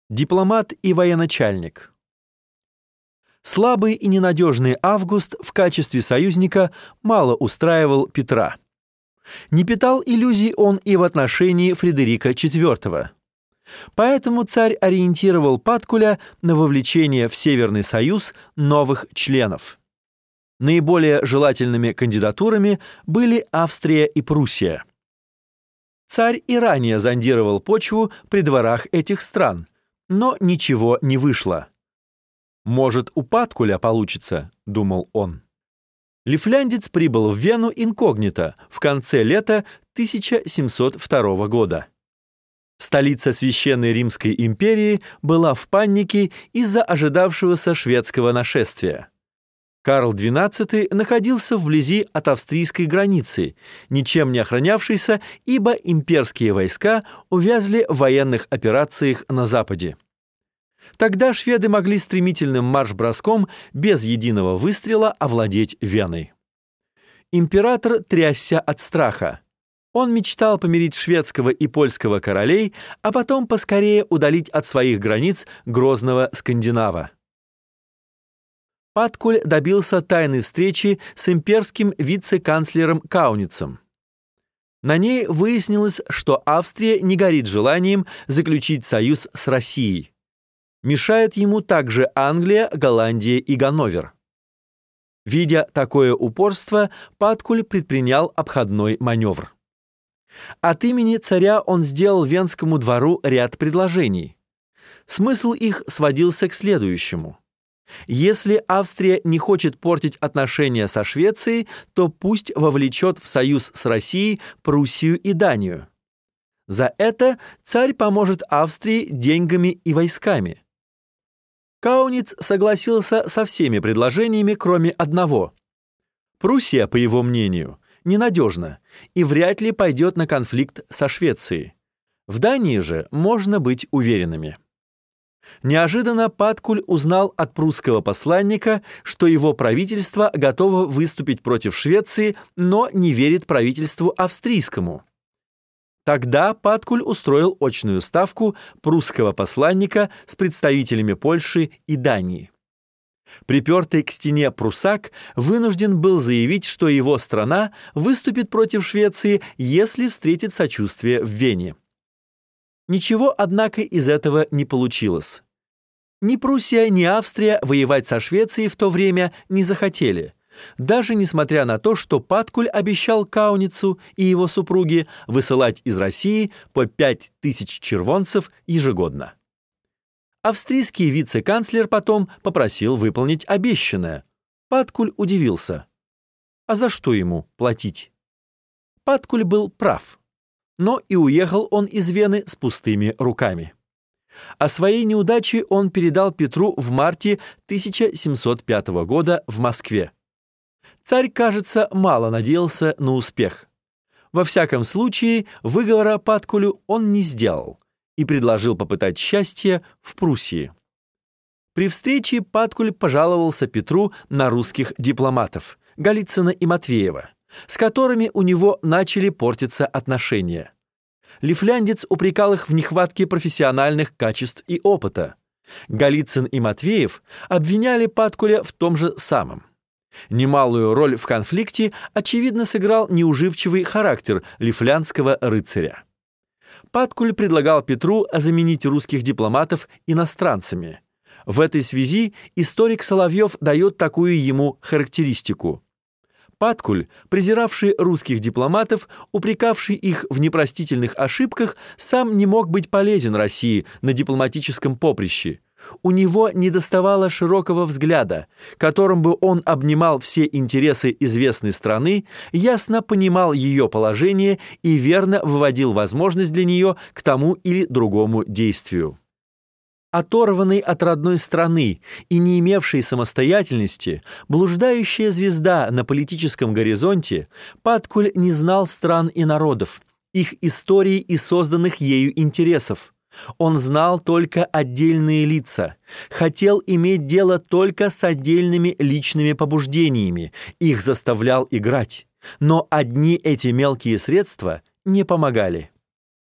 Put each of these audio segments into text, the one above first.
Дипломат и военачальник. Слабый и ненадежный Август в качестве союзника мало устраивал Петра. Не питал иллюзий он и в отношении Фредерика IV. Поэтому царь ориентировал Паткуля на вовлечение в Северный Союз новых членов. Наиболее желательными кандидатурами были Австрия и Пруссия. Царь и ранее зондировал почву при дворах этих стран, но ничего не вышло. «Может, у Паткуля получится», — думал он. Лифляндец прибыл в Вену инкогнито в конце лета 1702 года. Столица Священной Римской империи была в панике из-за ожидавшегося шведского нашествия. Карл XII находился вблизи от австрийской границы, ничем не охранявшейся, ибо имперские войска увязли в военных операциях на Западе. Тогда шведы могли стремительным марш-броском без единого выстрела овладеть Веной. Император трясся от страха. Он мечтал помирить шведского и польского королей, а потом поскорее удалить от своих границ грозного Скандинава. Паткуль добился тайной встречи с имперским вице-канцлером Кауницем. На ней выяснилось, что Австрия не горит желанием заключить союз с Россией. Мешает ему также Англия, Голландия и Ганновер. Видя такое упорство, Паткуль предпринял обходной маневр. От имени царя он сделал Венскому двору ряд предложений. Смысл их сводился к следующему. Если Австрия не хочет портить отношения со Швецией, то пусть вовлечет в союз с Россией Пруссию и Данию. За это царь поможет Австрии деньгами и войсками. Кауниц согласился со всеми предложениями, кроме одного. Пруссия, по его мнению, ненадежна и вряд ли пойдет на конфликт со Швецией. В Дании же можно быть уверенными. Неожиданно Паткуль узнал от прусского посланника, что его правительство готово выступить против Швеции, но не верит правительству австрийскому. Тогда Паткуль устроил очную ставку прусского посланника с представителями Польши и Дании. Припертый к стене прусак вынужден был заявить, что его страна выступит против Швеции, если встретит сочувствие в Вене. Ничего, однако, из этого не получилось. Ни Пруссия, ни Австрия воевать со Швецией в то время не захотели, даже несмотря на то, что Паткуль обещал Кауницу и его супруге высылать из России по 5000 червонцев ежегодно. Австрийский вице-канцлер потом попросил выполнить обещанное. Паткуль удивился. А за что ему платить? Паткуль был прав. Но и уехал он из Вены с пустыми руками. О своей неудаче он передал Петру в марте 1705 года в Москве. Царь, кажется, мало надеялся на успех. Во всяком случае, выговора Паткулю он не сделал и предложил попытать счастье в Пруссии. При встрече Паткуль пожаловался Петру на русских дипломатов Голицына и Матвеева, с которыми у него начали портиться отношения. Лифляндец упрекал их в нехватке профессиональных качеств и опыта. Голицын и Матвеев обвиняли Паткуля в том же самом. Немалую роль в конфликте, очевидно, сыграл неуживчивый характер лифляндского рыцаря. Паткуль предлагал Петру заменить русских дипломатов иностранцами. В этой связи историк Соловьев дает такую ему характеристику. Паткуль, презиравший русских дипломатов, упрекавший их в непростительных ошибках, сам не мог быть полезен России на дипломатическом поприще. У него недоставало широкого взгляда, которым бы он обнимал все интересы известной страны, ясно понимал ее положение и верно выводил возможность для нее к тому или другому действию. Оторванный от родной страны и не имевший самостоятельности, блуждающая звезда на политическом горизонте, Паткуль не знал стран и народов, их истории и созданных ею интересов. Он знал только отдельные лица, хотел иметь дело только с отдельными личными побуждениями, их заставлял играть, но одни эти мелкие средства не помогали.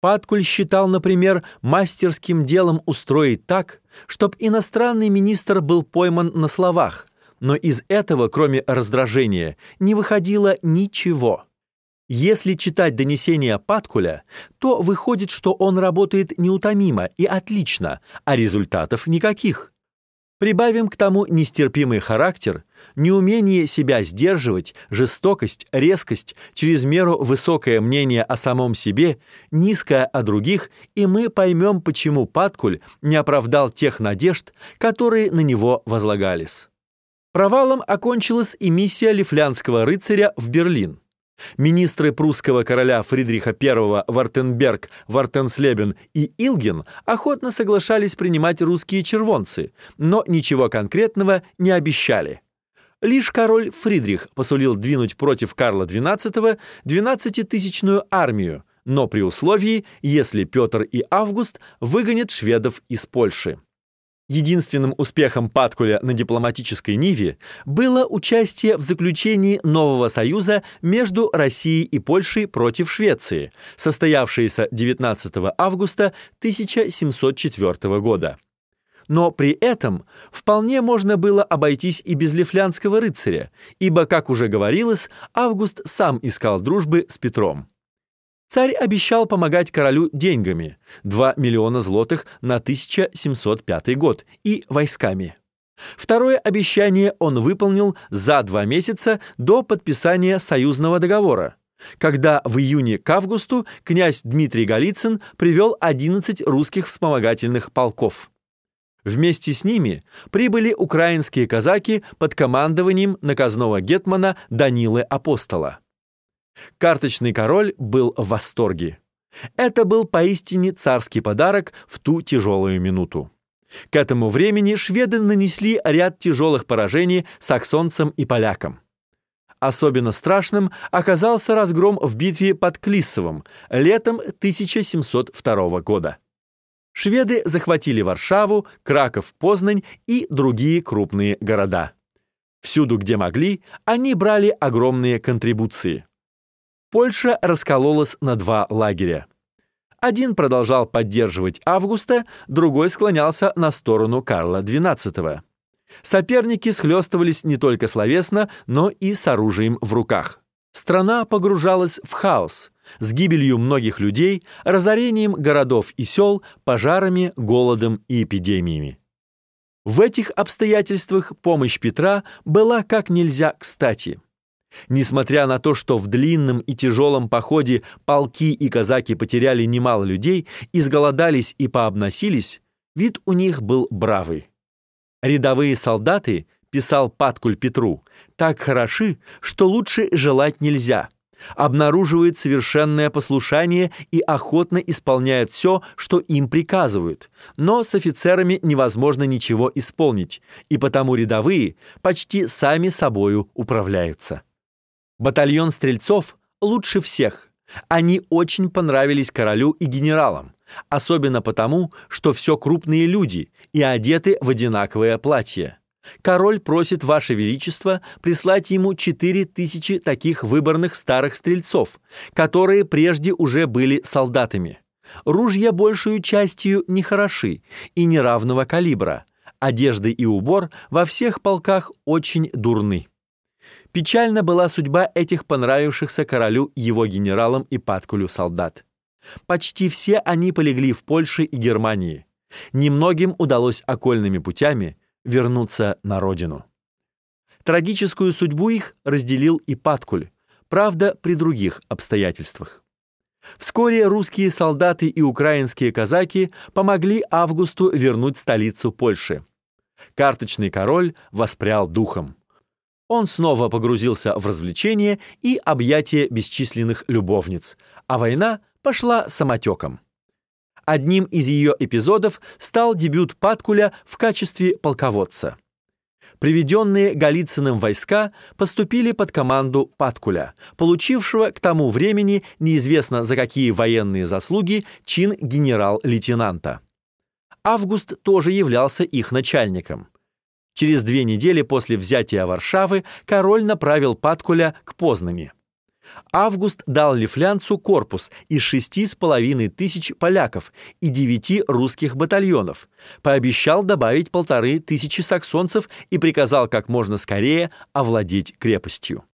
Паткуль считал, например, мастерским делом устроить так, чтобы иностранный министр был пойман на словах, но из этого, кроме раздражения, не выходило ничего. Если читать донесения Паткуля, то выходит, что он работает неутомимо и отлично, а результатов никаких. Прибавим к тому нестерпимый характер, неумение себя сдерживать, жестокость, резкость, чрезмеру высокое мнение о самом себе, низкое о других, и мы поймем, почему Паткуль не оправдал тех надежд, которые на него возлагались. Провалом окончилась и миссия лифлянского рыцаря в Берлин. Министры прусского короля Фридриха I Вартенберг, Вартенслебен и Илген охотно соглашались принимать русские червонцы, но ничего конкретного не обещали. Лишь король Фридрих посулил двинуть против Карла XII 12-тысячную армию, но при условии, если Петр и Август выгонят шведов из Польши. Единственным успехом Паткуля на дипломатической ниве было участие в заключении нового союза между Россией и Польшей против Швеции, состоявшееся 19 августа 1704 года. Но при этом вполне можно было обойтись и без лифлянского рыцаря, ибо, как уже говорилось, Август сам искал дружбы с Петром. Царь обещал помогать королю деньгами – 2 миллиона злотых на 1705 год и войсками. Второе обещание он выполнил за 2 месяца до подписания союзного договора, когда в июне к августу князь Дмитрий Голицын привел 11 русских вспомогательных полков. Вместе с ними прибыли украинские казаки под командованием наказного гетмана Данилы Апостола. Карточный король был в восторге. Это был поистине царский подарок в ту тяжелую минуту. К этому времени шведы нанесли ряд тяжелых поражений саксонцам и полякам. Особенно страшным оказался разгром в битве под Клиссовым летом 1702 года. Шведы захватили Варшаву, Краков, Познань и другие крупные города. Всюду, где могли, они брали огромные контрибуции. Польша раскололась на 2 лагеря. Один продолжал поддерживать Августа, другой склонялся на сторону Карла XII. Соперники схлестывались не только словесно, но и с оружием в руках. Страна погружалась в хаос, с гибелью многих людей, разорением городов и сел, пожарами, голодом и эпидемиями. В этих обстоятельствах помощь Петра была как нельзя кстати. Несмотря на то, что в длинном и тяжелом походе полки и казаки потеряли немало людей, изголодались и пообносились, вид у них был бравый. «Рядовые солдаты, — писал Паткуль Петру, — так хороши, что лучше желать нельзя, обнаруживают совершенное послушание и охотно исполняют все, что им приказывают, но с офицерами невозможно ничего исполнить, и потому рядовые почти сами собою управляются». Батальон стрельцов лучше всех. Они очень понравились королю и генералам, особенно потому, что все крупные люди и одеты в одинаковое платье. Король просит Ваше Величество прислать ему 4000 таких выборных старых стрельцов, которые прежде уже были солдатами. Ружья большую частью не хороши и неравного калибра. Одежда и убор во всех полках очень дурны. Печальна была судьба этих понравившихся королю его генералам и Паткулю солдат. Почти все они полегли в Польше и Германии. Немногим удалось окольными путями вернуться на родину. Трагическую судьбу их разделил и Паткуль, правда, при других обстоятельствах. Вскоре русские солдаты и украинские казаки помогли Августу вернуть столицу Польши. Карточный король воспрял духом. Он снова погрузился в развлечения и объятия бесчисленных любовниц, а война пошла самотеком. Одним из ее эпизодов стал дебют Паткуля в качестве полководца. Приведенные Голицыным войска поступили под команду Паткуля, получившего к тому времени неизвестно за какие военные заслуги чин генерал-лейтенанта. Август тоже являлся их начальником. Через 2 недели после взятия Варшавы король направил Паткуля к Познани. Август дал Лифлянцу корпус из 6500 поляков и 9 русских батальонов, пообещал добавить 1500 саксонцев и приказал как можно скорее овладеть крепостью.